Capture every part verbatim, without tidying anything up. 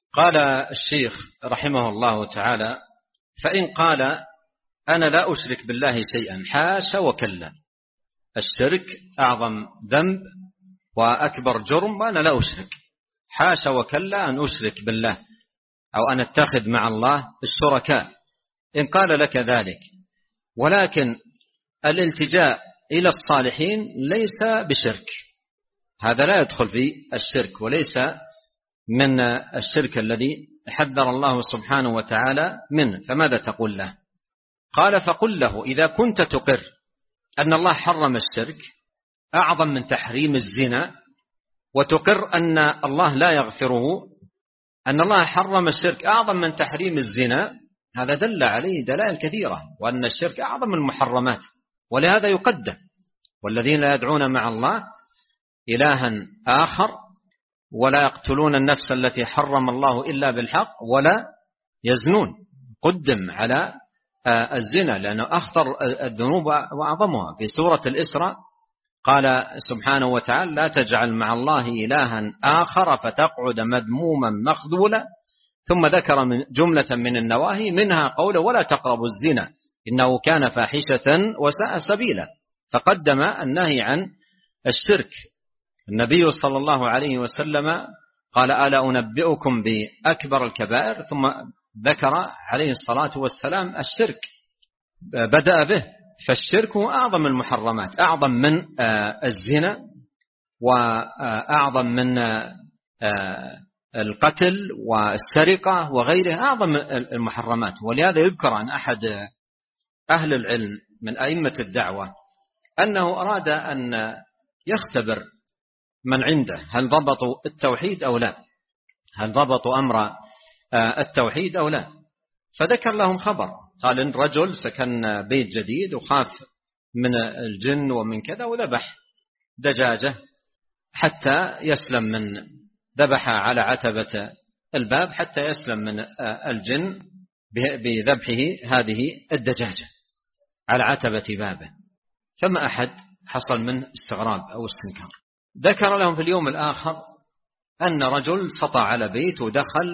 قال الشيخ رحمه الله تعالى: فإن قال أنا لا أشرك بالله شيئا، حاشا وكلا، الشرك أعظم ذنب وأكبر جرم وأنا لا أشرك، حاشا وكلا أن أشرك بالله أو أن أتخذ مع الله الشركاء. إن قال لك ذلك، ولكن الالتجاء إلى الصالحين ليس بشرك، هذا لا يدخل في الشرك وليس من الشرك الذي حذر الله سبحانه وتعالى منه، فماذا تقول له؟ قال: فقل له إذا كنت تقر أن الله حرم الشرك أعظم من تحريم الزنا، وتقر أن الله لا يغفره، أن الله حرم الشرك أعظم من تحريم الزنا، هذا دل عليه دلائل كثيرة، وأن الشرك أعظم المحرمات، ولهذا يقدم. والذين لا يدعون مع الله إلها آخر ولا يقتلون النفس التي حرم الله إلا بالحق ولا يزنون، قدم على الزنا لأنه أخطر الذنوب وأعظمها. في سورة الإسراء قال سبحانه وتعالى: لا تجعل مع الله إلها آخر فتقعد مذموما مخذولا، ثم ذكر من جملة من النواهي منها قوله: ولا تقربوا الزنا إنه كان فاحشة وساء سبيلا، فقدم النهي عن الشرك. النبي صلى الله عليه وسلم قال: ألا أنبئكم بأكبر الكبائر، ثم ذكر عليه الصلاة والسلام الشرك، بدأ به. فالشرك هو أعظم المحرمات، أعظم من الزنا وأعظم من القتل والسرقة وغيرها، أعظم المحرمات. ولهذا يذكر عن أحد أهل العلم من أئمة الدعوة أنه أراد أن يختبر من عنده هل ضبطوا التوحيد أو لا، هل ضبطوا أمر التوحيد أو لا، فذكر لهم خبر، قال إن رجل سكن بيت جديد وخاف من الجن ومن كذا وذبح دجاجة حتى يسلم من، ذبح على عتبة الباب حتى يسلم من الجن بذبحه هذه الدجاجة على عتبة بابه، فما أحد حصل منه استغراب أو استنكار. ذكر لهم في اليوم الآخر أن رجل سطع على بيت ودخل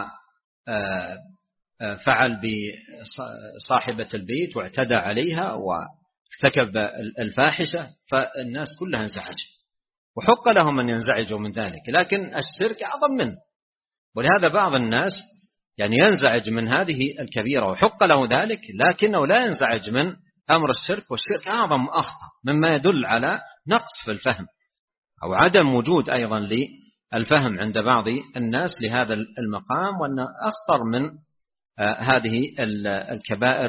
وفعل بصاحبة البيت واعتدى عليها وارتكب الفاحشة، فالناس كلها انزعج، وحق لهم أن ينزعجوا من ذلك، لكن الشرك أعظم منه. ولهذا بعض الناس يعني ينزعج من هذه الكبيرة وحق له ذلك، لكنه لا ينزعج من أمر الشرك، والشرك أعظم وأخطر، مما يدل على نقص في الفهم أو عدم وجود أيضا للفهم عند بعض الناس لهذا المقام، وأن أخطر من هذه الكبائر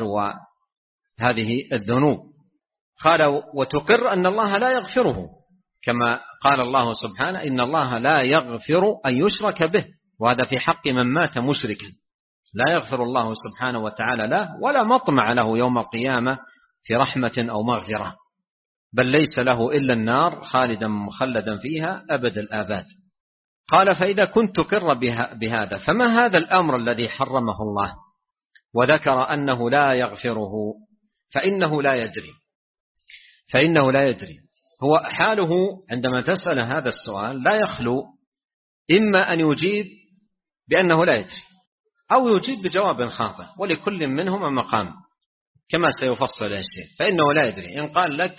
وهذه الذنوب. قال: وتقر أن الله لا يغفره، كما قال الله سبحانه: إن الله لا يغفر أن يشرك به، وهذا في حق من مات مشركا، لا يغفر الله سبحانه وتعالى له ولا مطمع له يوم القيامة في رحمة أو مغفرة، بل ليس له إلا النار خالدا مخلدا فيها أبد الآباد. قال: فإذا كنت تقر بهذا فما هذا الأمر الذي حرمه الله وذكر أنه لا يغفره؟ فإنه لا يدري فإنه لا يدري هو حاله عندما تسأل هذا السؤال لا يخلو إما أن يجيب بأنه لا يدري أو يجيب بجواب خاطئ، ولكل منهما مقام كما سيفصل الشيخ. فإنه لا يدري إن قال لك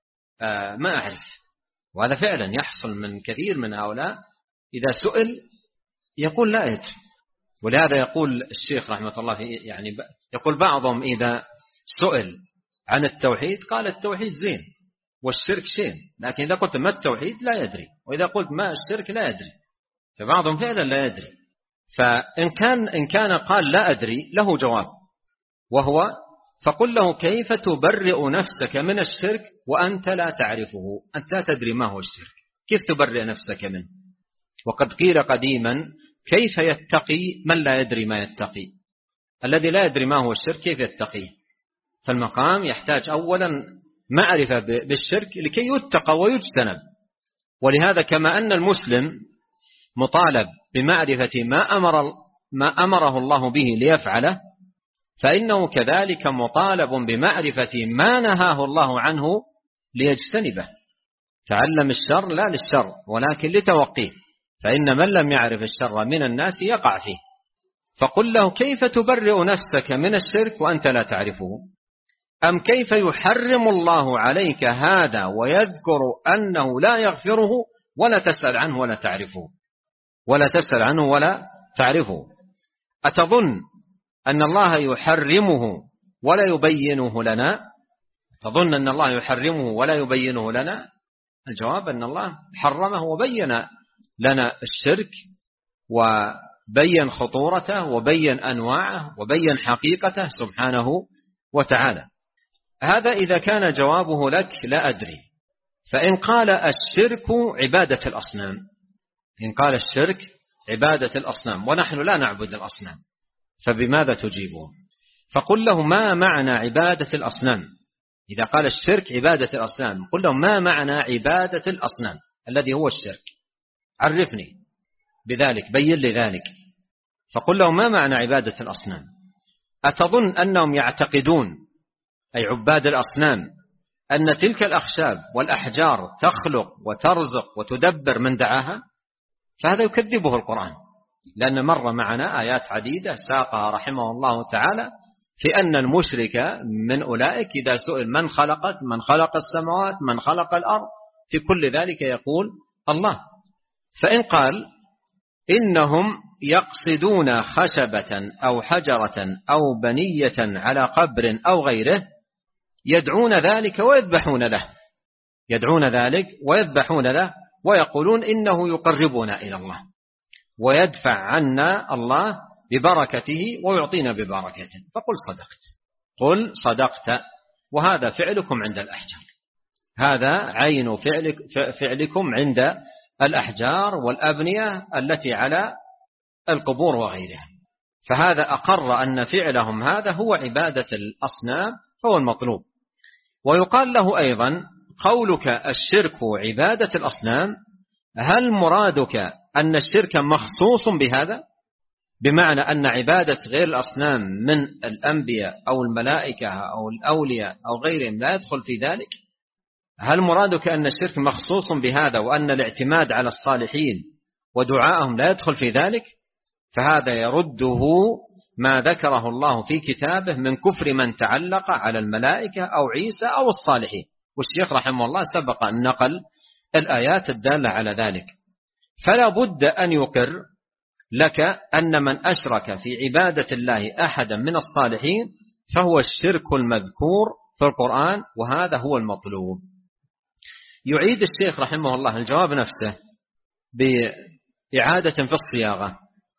آه ما أعرف، وهذا فعلا يحصل من كثير من هؤلاء، إذا سئل يقول لا يدري. ولهذا يقول الشيخ رحمة الله يعني يقول بعضهم إذا سئل عن التوحيد قال التوحيد زين والشرك شين، لكن إذا قلت ما التوحيد لا يدري، وإذا قلت ما الشرك لا يدري، فبعضهم فعلا لا يدري. فإن كان إن كان قال لا أدري له جواب، وهو: فقل له كيف تبرئ نفسك من الشرك وأنت لا تعرفه، أنت لا تدري ما هو الشرك، كيف تبرئ نفسك منه؟ وقد قيل قديما: كيف يتقي من لا يدري ما يتقي؟ الذي لا يدري ما هو الشرك كيف يتقيه؟ فالمقام يحتاج أولا معرفة بالشرك لكي يتقى ويجتنب. ولهذا كما أن المسلم مطالب بمعرفة ما أمر ما أمره الله به ليفعله، فإنه كذلك مطالب بمعرفة ما نهاه الله عنه ليجتنبه. تعلم الشر لا للشر ولكن لتوقيه، فإن من لم يعرف الشر من الناس يقع فيه. فقل له كيف تبرئ نفسك من الشرك وأنت لا تعرفه؟ أم كيف يحرم الله عليك هذا ويذكر أنه لا يغفره ولا تسأل عنه ولا تعرفه ولا تسأل عنه ولا تعرفه؟ أتظن أن الله يحرمه ولا يبينه لنا؟ تظن أن الله يحرمه ولا يبينه لنا؟ الجواب أن الله حرمه وبين لنا الشرك وبين خطورته وبين أنواعه وبين حقيقته سبحانه وتعالى. هذا إذا كان جوابه لك لا أدري. فإن قال الشرك عبادة الأصنام، إن قال الشرك عبادة الأصنام ونحن لا نعبد الأصنام، فبماذا تجيبه؟ فقل له ما معنى عبادة الأصنام؟ إذا قال الشرك عبادة الأصنام قل له ما معنى عبادة الأصنام الذي هو الشرك؟ عرفني بذلك، بين لي ذلك. فقل له ما معنى عبادة الأصنام؟ أتظن أنهم يعتقدون أي عباد الأصنام أن تلك الأخشاب والأحجار تخلق وترزق وتدبر من دعاها؟ فهذا يكذبه القرآن، لأن مر معنا آيات عديدة ساقها رحمه الله تعالى في أن المشرك من أولئك إذا سئل من خلقت من خلق السماوات من خلق الأرض في كل ذلك يقول الله. فإن قال إنهم يقصدون خشبة أو حجرة أو بنية على قبر أو غيره يدعون ذلك ويذبحون له، يدعون ذلك ويذبحون له ويقولون إنه يقربنا إلى الله ويدفع عنا الله ببركته ويعطينا ببركته. فقل صدقت، قل صدقت، وهذا فعلكم عند الأحجار، هذا عين فعلك فعلكم عند الأحجار والأبنية التي على القبور وغيرها. فهذا أقر أن فعلهم هذا هو عبادة الأصنام فهو المطلوب. ويقال له أيضا قولك الشرك عبادة الأصنام، هل مرادك أن الشرك مخصوص بهذا؟ بمعنى أن عبادة غير الأصنام من الأنبياء أو الملائكة أو الأولياء أو غيرهم لا يدخل في ذلك؟ هل مرادك أن الشرك مخصوص بهذا وأن الاعتماد على الصالحين ودعائهم لا يدخل في ذلك؟ فهذا يرده ما ذكره الله في كتابه من كفر من تعلق على الملائكة أو عيسى أو الصالحين، والشيخ رحمه الله سبق أن نقل الآيات الدالة على ذلك. فلا بد أن يقر لك أن من أشرك في عبادة الله أحدا من الصالحين فهو الشرك المذكور في القرآن، وهذا هو المطلوب. يعيد الشيخ رحمه الله الجواب نفسه بإعادة في الصياغة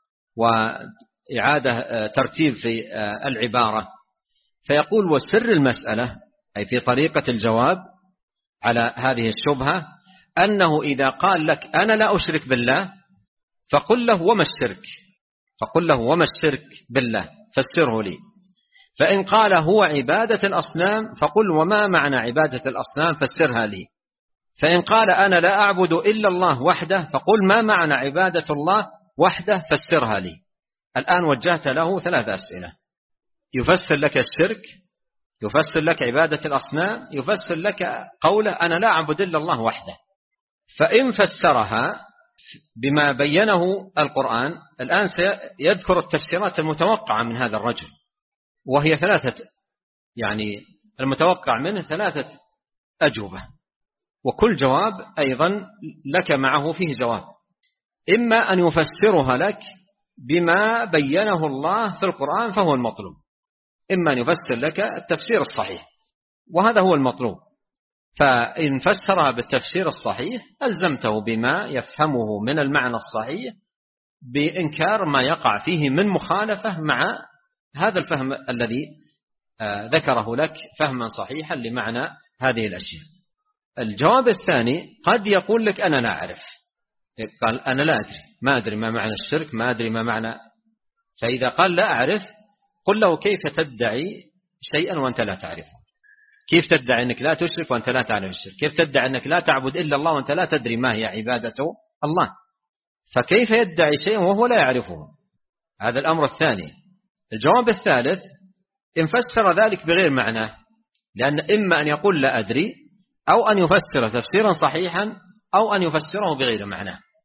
وإعادة ترتيب في العبارة، فيقول وسر المسألة أي في طريقة الجواب على هذه الشبهة أنه إذا قال لك أنا لا أشرك بالله فقل له وما الشرك، فقل له وما الشرك بالله فسره لي. فإن قال هو عبادة الأصنام فقل وما معنى عبادة الأصنام فسرها لي. فإن قال أنا لا أعبد إلا الله وحده فقل ما معنى عبادة الله وحده فسرها لي. الآن وجهت له ثلاث أسئلة، يفسر لك الشرك، يفسر لك عبادة الأصنام، يفسر لك قوله أنا لا أعبد إلا الله وحده. فإن فسرها بما بينه القرآن الآن سيذكر التفسيرات المتوقعة من هذا الرجل، وهي ثلاثة، يعني المتوقع منه ثلاثة أجوبة، وكل جواب أيضا لك معه فيه جواب. إما أن يفسرها لك بما بينه الله في القرآن فهو المطلوب، إما أن يفسر لك التفسير الصحيح وهذا هو المطلوب. فإن فسرها بالتفسير الصحيح ألزمته بما يفهمه من المعنى الصحيح بإنكار ما يقع فيه من مخالفة مع هذا الفهم الذي ذكره لك فهما صحيحا لمعنى هذه الأشياء. الجواب الثاني قد يقول لك أنا لا أعرف، قال أنا لا أدري، ما أدري ما معنى الشرك، ما أدري ما معنى. فإذا قال لا أعرف قل له كيف تدعي شيئا وأنت لا تعرفه؟ كيف تدعي أنك لا تشرك وأنت لا تعرف الشرك؟ كيف تدعي أنك لا تعبد إلا الله وأنت لا تدري ما هي عبادة الله؟ فكيف يدعي شيئا وهو لا يعرفه؟ هذا الأمر الثاني. الجواب الثالث إن فسر ذلك بغير معناه، لأن إما أن يقول لا أدري أو أن يفسر تفسيرا صحيحا أو أن يفسره بغير معناه.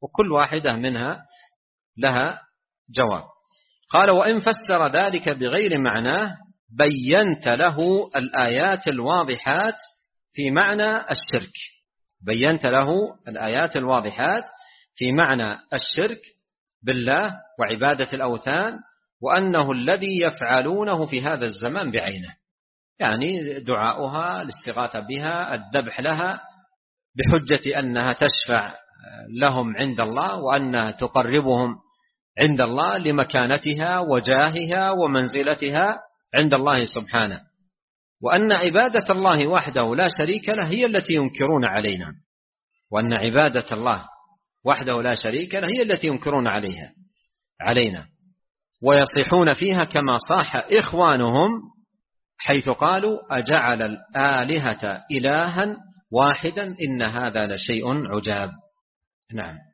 وكل واحدة منها لها جواب. قال وإن فسر ذلك بغير معناه بينت له الآيات الواضحات في معنى الشرك بينت له الآيات الواضحات في معنى الشرك بالله وعبادة الأوثان وأنه الذي يفعلونه في هذا الزمان بعينه، يعني دعاؤها، الاستغاثة بها، الذبح لها بحجة أنها تشفع لهم عند الله وأنها تقربهم عند الله لمكانتها وجاهها ومنزلتها عند الله سبحانه، وأن عبادة الله وحده لا شريك له هي التي ينكرون علينا وأن عبادة الله وحده لا شريك له هي التي ينكرون عليها علينا ويصيحون فيها كما صاح إخوانهم حيث قالوا أجعل الآلهة إلها واحدا إن هذا لشيء عجاب. نعم.